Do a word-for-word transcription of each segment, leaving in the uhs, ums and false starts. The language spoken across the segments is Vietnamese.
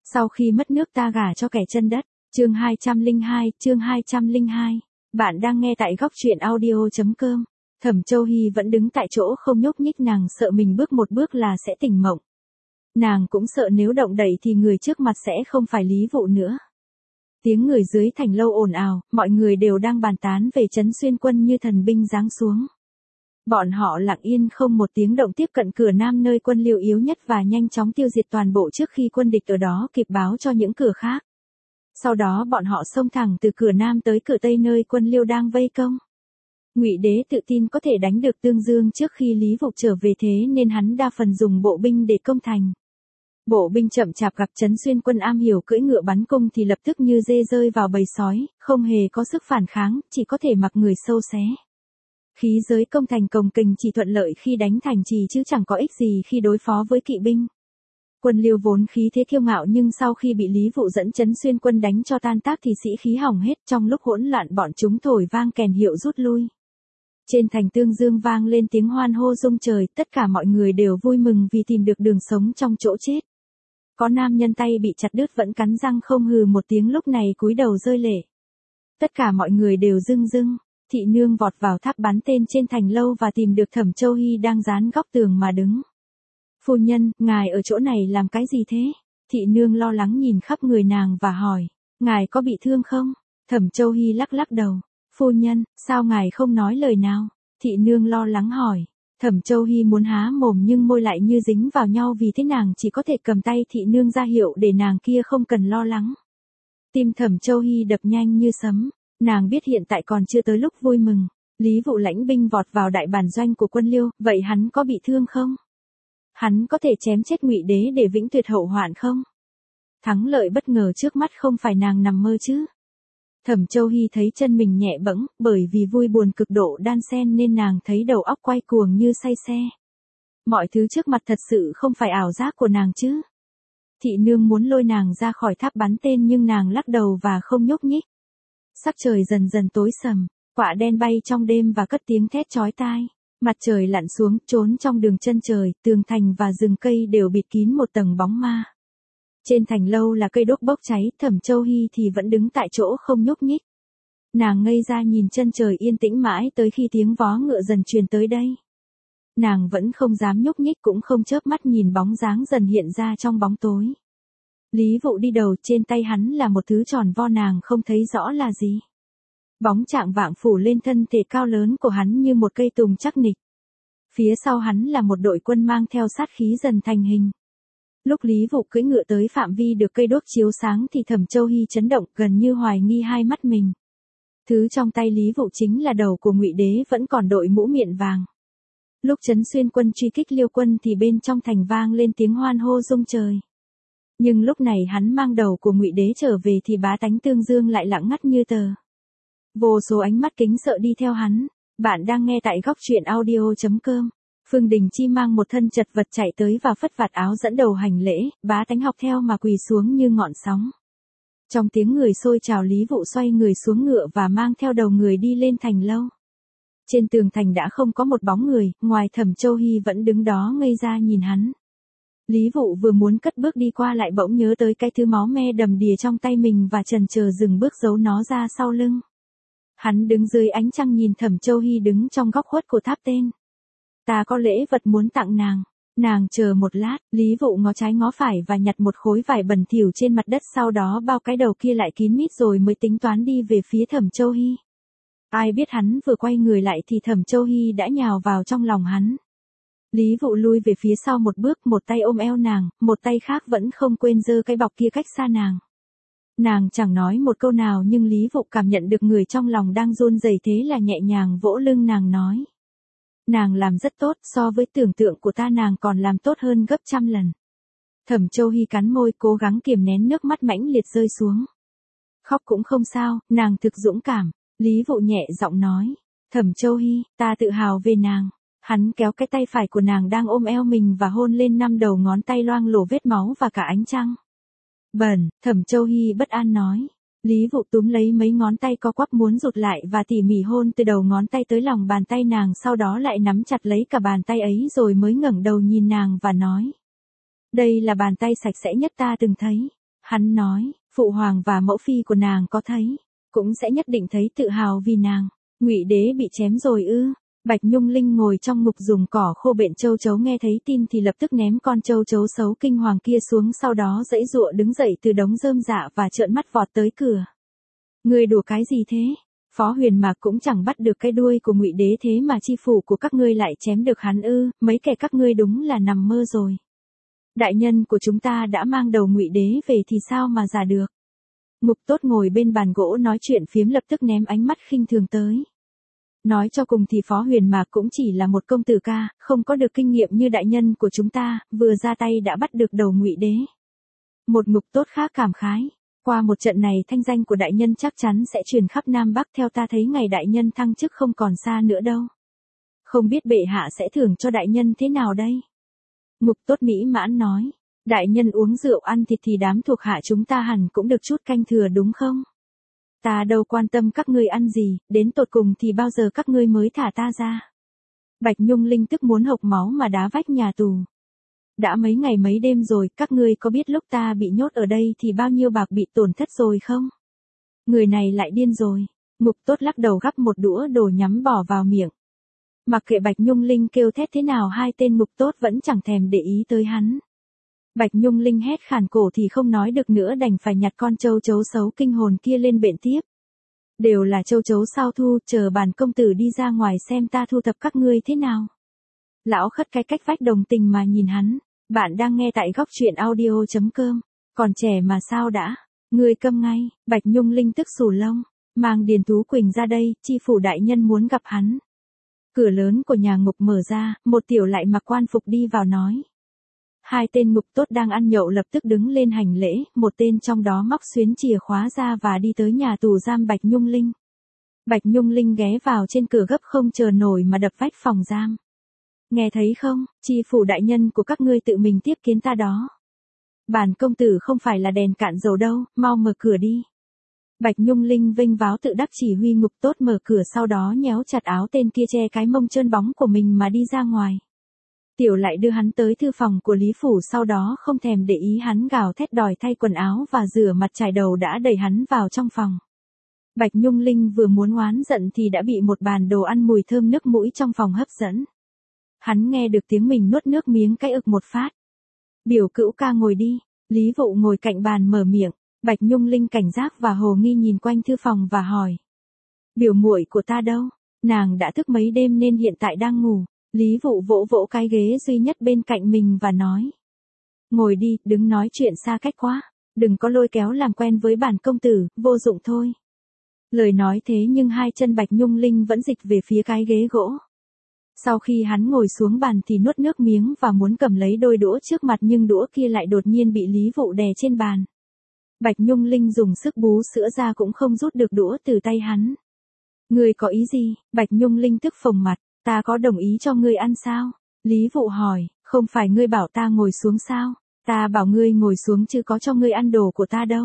Sau khi mất nước ta gả cho kẻ chân đất. Chương hai trăm lẻ hai, chương hai trăm lẻ hai. Bạn đang nghe tại góc truyện audio chấm com. Thẩm Châu Hy vẫn đứng tại chỗ không nhúc nhích, nàng sợ mình bước một bước là sẽ tỉnh mộng. Nàng cũng sợ nếu động đậy thì người trước mặt sẽ không phải Lý Vụ nữa. Tiếng người dưới thành lâu ồn ào, mọi người đều đang bàn tán về Trấn Xuyên Quân như thần binh giáng xuống. Bọn họ lặng yên không một tiếng động tiếp cận cửa nam nơi quân Liêu yếu nhất và nhanh chóng tiêu diệt toàn bộ trước khi quân địch ở đó kịp báo cho những cửa khác. Sau đó bọn họ xông thẳng từ cửa nam tới cửa tây nơi quân Liêu đang vây công. Ngụy Đế tự tin có thể đánh được Tương Dương trước khi Lý Vụ trở về, thế nên hắn đa phần dùng bộ binh để công thành. Bộ binh chậm chạp gặp Trấn Xuyên Quân am hiểu cưỡi ngựa bắn cung thì lập tức như dê rơi vào bầy sói, không hề có sức phản kháng, chỉ có thể mặc người sâu xé. Khí giới công thành cồng kềnh chỉ thuận lợi khi đánh thành trì chứ chẳng có ích gì khi đối phó với kỵ binh. Quân Liêu vốn khí thế kiêu ngạo nhưng sau khi bị Lý Vụ dẫn Trấn Xuyên Quân đánh cho tan tác thì sĩ khí hỏng hết, trong lúc hỗn loạn bọn chúng thổi vang kèn hiệu rút lui. Trên thành Tương Dương vang lên tiếng hoan hô rung trời, tất cả mọi người đều vui mừng vì tìm được đường sống trong chỗ chết. Có nam nhân tay bị chặt đứt vẫn cắn răng không hừ một tiếng, lúc này cúi đầu rơi lệ. Tất cả mọi người đều rưng rưng. Thị nương vọt vào tháp bắn tên trên thành lâu và tìm được Thẩm Châu Hy đang dán góc tường mà đứng. Phu nhân, ngài ở chỗ này làm cái gì thế? Thị nương lo lắng nhìn khắp người nàng và hỏi, ngài có bị thương không? Thẩm Châu Hy lắc lắc đầu. Phu nhân, sao ngài không nói lời nào? Thị nương lo lắng hỏi. Thẩm Châu Hy muốn há mồm nhưng môi lại như dính vào nhau, vì thế nàng chỉ có thể cầm tay thị nương ra hiệu để nàng kia không cần lo lắng. Tim Thẩm Châu Hy đập nhanh như sấm. Nàng biết hiện tại còn chưa tới lúc vui mừng. Lý Vụ lãnh binh vọt vào đại bản doanh của quân Liêu, vậy hắn có bị thương không? Hắn có thể chém chết Ngụy Đế để vĩnh tuyệt hậu hoạn không? Thắng lợi bất ngờ trước mắt không phải nàng nằm mơ chứ? Thẩm Châu Hy thấy chân mình nhẹ bẫng, bởi vì vui buồn cực độ đan xen nên nàng thấy đầu óc quay cuồng như say xe. Mọi thứ trước mặt thật sự không phải ảo giác của nàng chứ? Thị nương muốn lôi nàng ra khỏi tháp bắn tên nhưng nàng lắc đầu và không nhúc nhích. Sắc trời dần dần tối sầm, quạ đen bay trong đêm và cất tiếng thét chói tai. Mặt trời lặn xuống, trốn trong đường chân trời, tường thành và rừng cây đều bịt kín một tầng bóng ma. Trên thành lâu là cây đốt bốc cháy, Thẩm Châu Hy thì vẫn đứng tại chỗ không nhúc nhích. Nàng ngây ra nhìn chân trời yên tĩnh mãi tới khi tiếng vó ngựa dần truyền tới đây. Nàng vẫn không dám nhúc nhích, cũng không chớp mắt nhìn bóng dáng dần hiện ra trong bóng tối. Lý Vụ đi đầu, trên tay hắn là một thứ tròn vo nàng không thấy rõ là gì. Bóng trạng vạng phủ lên thân thể cao lớn của hắn như một cây tùng chắc nịch. Phía sau hắn là một đội quân mang theo sát khí dần thành hình. Lúc Lý Vụ cưỡi ngựa tới phạm vi được cây đốt chiếu sáng thì Thẩm Châu Hy chấn động, gần như hoài nghi hai mắt mình. Thứ trong tay Lý Vụ chính là đầu của Ngụy Đế vẫn còn đội mũ miệng vàng. Lúc Trấn Xuyên Quân truy kích Liêu quân thì bên trong thành vang lên tiếng hoan hô rung trời. Nhưng lúc này hắn mang đầu của Ngụy Đế trở về thì bá tánh Tương Dương lại lặng ngắt như tờ. Vô số ánh mắt kính sợ đi theo hắn. Bạn đang nghe tại góc truyện audio chấm com. Phương Đình Chi mang một thân chật vật chạy tới và phất vạt áo dẫn đầu hành lễ, bá tánh học theo mà quỳ xuống như ngọn sóng. Trong tiếng người xôi trào, Lý Vụ xoay người xuống ngựa và mang theo đầu người đi lên thành lâu. Trên tường thành đã không có một bóng người, ngoài Thẩm Châu Hy vẫn đứng đó ngây ra nhìn hắn. Lý Vụ vừa muốn cất bước đi qua lại bỗng nhớ tới cái thứ máu me đầm đìa trong tay mình và chần chờ dừng bước giấu nó ra sau lưng. Hắn đứng dưới ánh trăng nhìn Thẩm Châu Hy đứng trong góc khuất của tháp tên. Ta có lễ vật muốn tặng nàng. Nàng chờ một lát, Lý Vụ ngó trái ngó phải và nhặt một khối vải bẩn thỉu trên mặt đất, sau đó bao cái đầu kia lại kín mít rồi mới tính toán đi về phía Thẩm Châu Hy. Ai biết hắn vừa quay người lại thì Thẩm Châu Hy đã nhào vào trong lòng hắn. Lý Vụ lui về phía sau một bước, một tay ôm eo nàng, một tay khác vẫn không quên giơ cái bọc kia cách xa nàng. Nàng chẳng nói một câu nào nhưng Lý Vụ cảm nhận được người trong lòng đang run rẩy, thế là nhẹ nhàng vỗ lưng nàng nói. Nàng làm rất tốt, so với tưởng tượng của ta nàng còn làm tốt hơn gấp trăm lần. Thẩm Châu Hy cắn môi cố gắng kiềm nén nước mắt mãnh liệt rơi xuống. Khóc cũng không sao, nàng thực dũng cảm. Lý Vụ nhẹ giọng nói. Thẩm Châu Hy, ta tự hào về nàng. Hắn kéo cái tay phải của nàng đang ôm eo mình và hôn lên năm đầu ngón tay loang lổ vết máu và cả ánh trăng. Bẩn, Thẩm Châu Hy bất an nói. Lý Vụ túm lấy mấy ngón tay co quắp muốn rụt lại và tỉ mỉ hôn từ đầu ngón tay tới lòng bàn tay nàng, sau đó lại nắm chặt lấy cả bàn tay ấy rồi mới ngẩng đầu nhìn nàng và nói. Đây là bàn tay sạch sẽ nhất ta từng thấy. Hắn nói, phụ hoàng và mẫu phi của nàng có thấy, cũng sẽ nhất định thấy tự hào vì nàng. Ngụy Đế bị chém rồi ư? Bạch Nhung Linh ngồi trong ngục dùng cỏ khô bện châu chấu nghe thấy tin thì lập tức ném con châu chấu xấu kinh hoàng kia xuống, sau đó giãy giụa đứng dậy từ đống rơm rạ và trợn mắt vọt tới cửa. Ngươi đùa cái gì thế? Phó Huyền Mạc cũng chẳng bắt được cái đuôi của Ngụy Đế, thế mà chi phủ của các ngươi lại chém được hắn ư? Mấy kẻ các ngươi đúng là nằm mơ rồi. Đại nhân của chúng ta đã mang đầu Ngụy Đế về thì sao mà giả được? Ngục Tốt ngồi bên bàn gỗ nói chuyện phiếm lập tức ném ánh mắt khinh thường tới. Nói cho cùng thì Phó Huyền Mạc cũng chỉ là một công tử ca, không có được kinh nghiệm như đại nhân của chúng ta, vừa ra tay đã bắt được đầu Ngụy Đế. Một Ngục Tốt khác cảm khái, qua một trận này thanh danh của đại nhân chắc chắn sẽ truyền khắp Nam Bắc, theo ta thấy ngày đại nhân thăng chức không còn xa nữa đâu. Không biết bệ hạ sẽ thưởng cho đại nhân thế nào đây? Ngục Tốt mỹ mãn nói, đại nhân uống rượu ăn thịt thì đám thuộc hạ chúng ta hẳn cũng được chút canh thừa đúng không? Ta đâu quan tâm các ngươi ăn gì, đến tột cùng thì bao giờ các ngươi mới thả ta ra. Bạch Nhung Linh tức muốn hộc máu mà đá vách nhà tù. Đã mấy ngày mấy đêm rồi, các ngươi có biết lúc ta bị nhốt ở đây thì bao nhiêu bạc bị tổn thất rồi không? Người này lại điên rồi. Ngục Tốt lắc đầu gắp một đũa đồ nhắm bỏ vào miệng. Mặc kệ Bạch Nhung Linh kêu thét thế nào, hai tên Ngục Tốt vẫn chẳng thèm để ý tới hắn. Bạch Nhung Linh hét khản cổ thì không nói được nữa, đành phải nhặt con châu chấu xấu kinh hồn kia lên bện tiếp. Đều là châu chấu sao thu, chờ bản công tử đi ra ngoài xem ta thu thập các ngươi thế nào. Lão Khất cái cách vách đồng tình mà nhìn hắn. Bạn đang nghe tại góc truyện audio chấm com. Còn trẻ mà sao đã? Ngươi câm ngay. Bạch Nhung Linh tức xù lông. Mang Điền Tú Quỳnh ra đây, chi phủ đại nhân muốn gặp hắn. Cửa lớn của nhà ngục mở ra, một tiểu lại mặc quan phục đi vào nói. Hai tên Ngục Tốt đang ăn nhậu lập tức đứng lên hành lễ, một tên trong đó móc xuyến chìa khóa ra và đi tới nhà tù giam Bạch Nhung Linh. Bạch Nhung Linh ghé vào trên cửa gấp không chờ nổi mà đập vách phòng giam. Nghe thấy không, chi phủ đại nhân của các ngươi tự mình tiếp kiến ta đó. Bản công tử không phải là đèn cạn dầu đâu, mau mở cửa đi. Bạch Nhung Linh vênh váo tự đắc chỉ huy Ngục Tốt mở cửa, sau đó nhéo chặt áo tên kia che cái mông trơn bóng của mình mà đi ra ngoài. Tiểu lại đưa hắn tới thư phòng của Lý Phủ, sau đó không thèm để ý hắn gào thét đòi thay quần áo và rửa mặt chải đầu đã đẩy hắn vào trong phòng. Bạch Nhung Linh vừa muốn oán giận thì đã bị một bàn đồ ăn mùi thơm nước mũi trong phòng hấp dẫn. Hắn nghe được tiếng mình nuốt nước miếng cái ực một phát. Biểu Cữu ca ngồi đi. Lý Vụ ngồi cạnh bàn mở miệng. Bạch Nhung Linh cảnh giác và hồ nghi nhìn quanh thư phòng và hỏi. Biểu muội của ta đâu? Nàng đã thức mấy đêm nên hiện tại đang ngủ. Lý Vụ vỗ vỗ cái ghế duy nhất bên cạnh mình và nói. Ngồi đi, đừng nói chuyện xa cách quá. Đừng có lôi kéo làm quen với bản công tử, vô dụng thôi. Lời nói thế nhưng hai chân Bạch Nhung Linh vẫn dịch về phía cái ghế gỗ. Sau khi hắn ngồi xuống bàn thì nuốt nước miếng và muốn cầm lấy đôi đũa trước mặt, nhưng đũa kia lại đột nhiên bị Lý Vụ đè trên bàn. Bạch Nhung Linh dùng sức bú sữa ra cũng không rút được đũa từ tay hắn. Ngươi có ý gì? Bạch Nhung Linh tức phồng mặt. Ta có đồng ý cho ngươi ăn sao? Lý Vụ hỏi, không phải ngươi bảo ta ngồi xuống sao? Ta bảo ngươi ngồi xuống chứ có cho ngươi ăn đồ của ta đâu.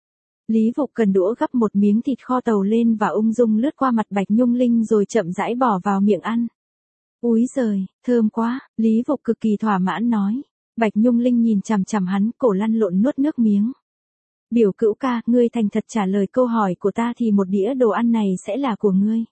Lý Vụ cần đũa gắp một miếng thịt kho tàu lên và ung dung lướt qua mặt Bạch Nhung Linh rồi chậm rãi bỏ vào miệng ăn. Úi giời, thơm quá, Lý Vụ cực kỳ thỏa mãn nói. Bạch Nhung Linh nhìn chằm chằm hắn, cổ lăn lộn nuốt nước miếng. Biểu Cữu ca, ngươi thành thật trả lời câu hỏi của ta thì một đĩa đồ ăn này sẽ là của ngươi.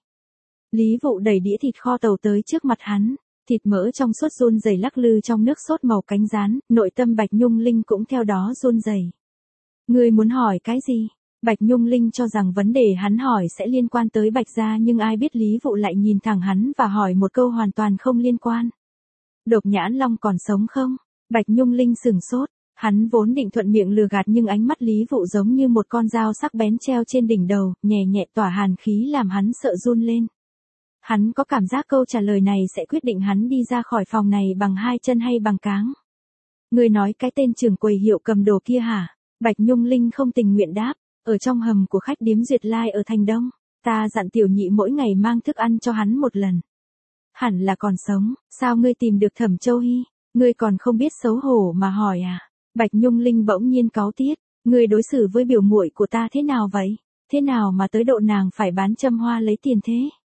Lý Vụ đẩy đĩa thịt kho tàu tới trước mặt hắn, thịt mỡ trong suốt run rẩy lắc lư trong nước sốt màu cánh gián, nội tâm Bạch Nhung Linh cũng theo đó run rẩy. Ngươi muốn hỏi cái gì? Bạch Nhung Linh cho rằng vấn đề hắn hỏi sẽ liên quan tới Bạch gia, nhưng ai biết Lý Vụ lại nhìn thẳng hắn và hỏi một câu hoàn toàn không liên quan. Độc Nhãn Long còn sống không? Bạch Nhung Linh sửng sốt, hắn vốn định thuận miệng lừa gạt nhưng ánh mắt Lý Vụ giống như một con dao sắc bén treo trên đỉnh đầu, nhẹ nhẹ tỏa hàn khí làm hắn sợ run lên. Hắn có cảm giác câu trả lời này sẽ quyết định hắn đi ra khỏi phòng này bằng hai chân hay bằng cáng. Người nói cái tên trưởng quầy hiệu cầm đồ kia hả? Bạch Nhung Linh không tình nguyện đáp, ở trong hầm của khách điếm Duyệt Lai ở Thành Đông, ta dặn tiểu nhị mỗi ngày mang thức ăn cho hắn một lần. Hẳn là còn sống, sao ngươi tìm được Thẩm Châu Hy? Ngươi còn không biết xấu hổ mà hỏi à? Bạch Nhung Linh bỗng nhiên cáu tiết, ngươi đối xử với biểu muội của ta thế nào vậy? Thế nào mà tới độ nàng phải bán châm hoa lấy tiền thế?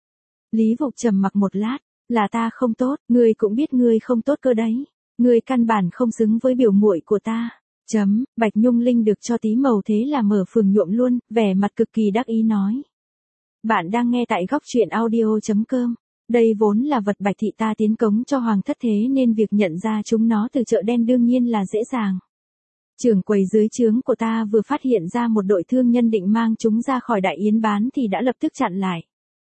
Lý Vụ trầm mặc một lát, là ta không tốt, ngươi cũng biết ngươi không tốt cơ đấy. Ngươi căn bản không xứng với biểu muội của ta. Chấm, Bạch Nhung Linh được cho tí màu thế là mở phường nhuộm luôn, vẻ mặt cực kỳ đắc ý nói. Bạn đang nghe tại góc truyện audio.com. Đây vốn là vật Bạch thị ta tiến cống cho Hoàng thất thế nên việc nhận ra chúng nó từ chợ đen đương nhiên là dễ dàng. Trưởng quầy dưới trướng của ta vừa phát hiện ra một đội thương nhân định mang chúng ra khỏi đại yến bán thì đã lập tức chặn lại.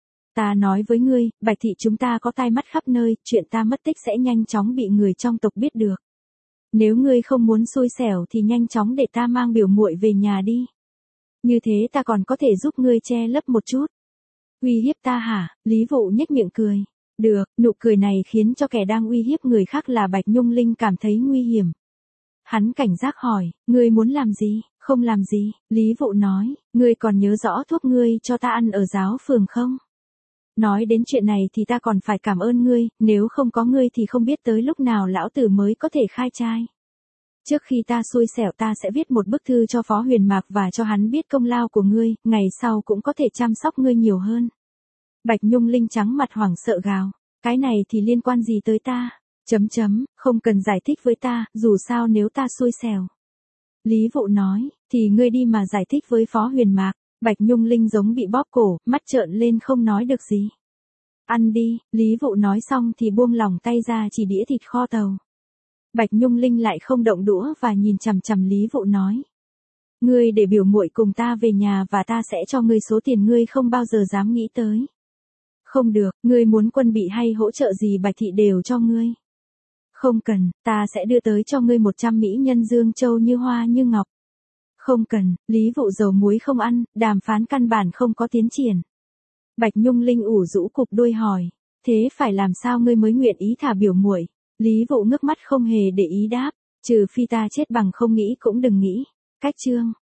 Ta nói với ngươi, Bạch thị chúng ta có tai mắt khắp nơi, chuyện ta mất tích sẽ nhanh chóng bị người trong tộc biết được. Nếu ngươi không muốn xui xẻo thì nhanh chóng để ta mang biểu muội về nhà đi. Như thế ta còn có thể giúp ngươi che lấp một chút. Uy hiếp ta hả? Lý Vụ nhếch miệng cười. Được, nụ cười này khiến cho kẻ đang uy hiếp người khác là Bạch Nhung Linh cảm thấy nguy hiểm. Hắn cảnh giác hỏi, ngươi muốn làm gì? Không làm gì, Lý Vụ nói, ngươi còn nhớ rõ thuốc ngươi cho ta ăn ở giáo phường không? Nói đến chuyện này thì ta còn phải cảm ơn ngươi, nếu không có ngươi thì không biết tới lúc nào lão tử mới có thể khai trai. Trước khi ta xui xẻo ta sẽ viết một bức thư cho Phó Huyền Mạc và cho hắn biết công lao của ngươi, ngày sau cũng có thể chăm sóc ngươi nhiều hơn. Bạch Nhung Linh trắng mặt hoảng sợ gào, cái này thì liên quan gì tới ta? Chấm chấm, không cần giải thích với ta, dù sao nếu ta xui xẻo. Lý Vụ nói, thì ngươi đi mà giải thích với Phó Huyền Mạc. Bạch Nhung Linh giống bị bóp cổ, mắt trợn lên không nói được gì. Ăn đi, Lý Vụ nói xong thì buông lỏng tay ra chỉ đĩa thịt kho tàu. Bạch Nhung Linh lại không động đũa và nhìn chằm chằm Lý Vụ nói. Ngươi để biểu muội cùng ta về nhà và ta sẽ cho ngươi số tiền ngươi không bao giờ dám nghĩ tới. Không được, ngươi muốn quân bị hay hỗ trợ gì Bạch thị đều cho ngươi. Không cần, ta sẽ đưa tới cho ngươi một trăm mỹ nhân Dương Châu như hoa như ngọc. Không cần, Lý Vụ dầu muối không ăn, đàm phán căn bản không có tiến triển. Bạch Nhung Linh ủ rũ cụp đuôi hỏi, thế phải làm sao ngươi mới nguyện ý thả biểu muội? Lý Vụ ngước mắt không hề để ý đáp, trừ phi ta chết bằng không nghĩ cũng đừng nghĩ. Cách chương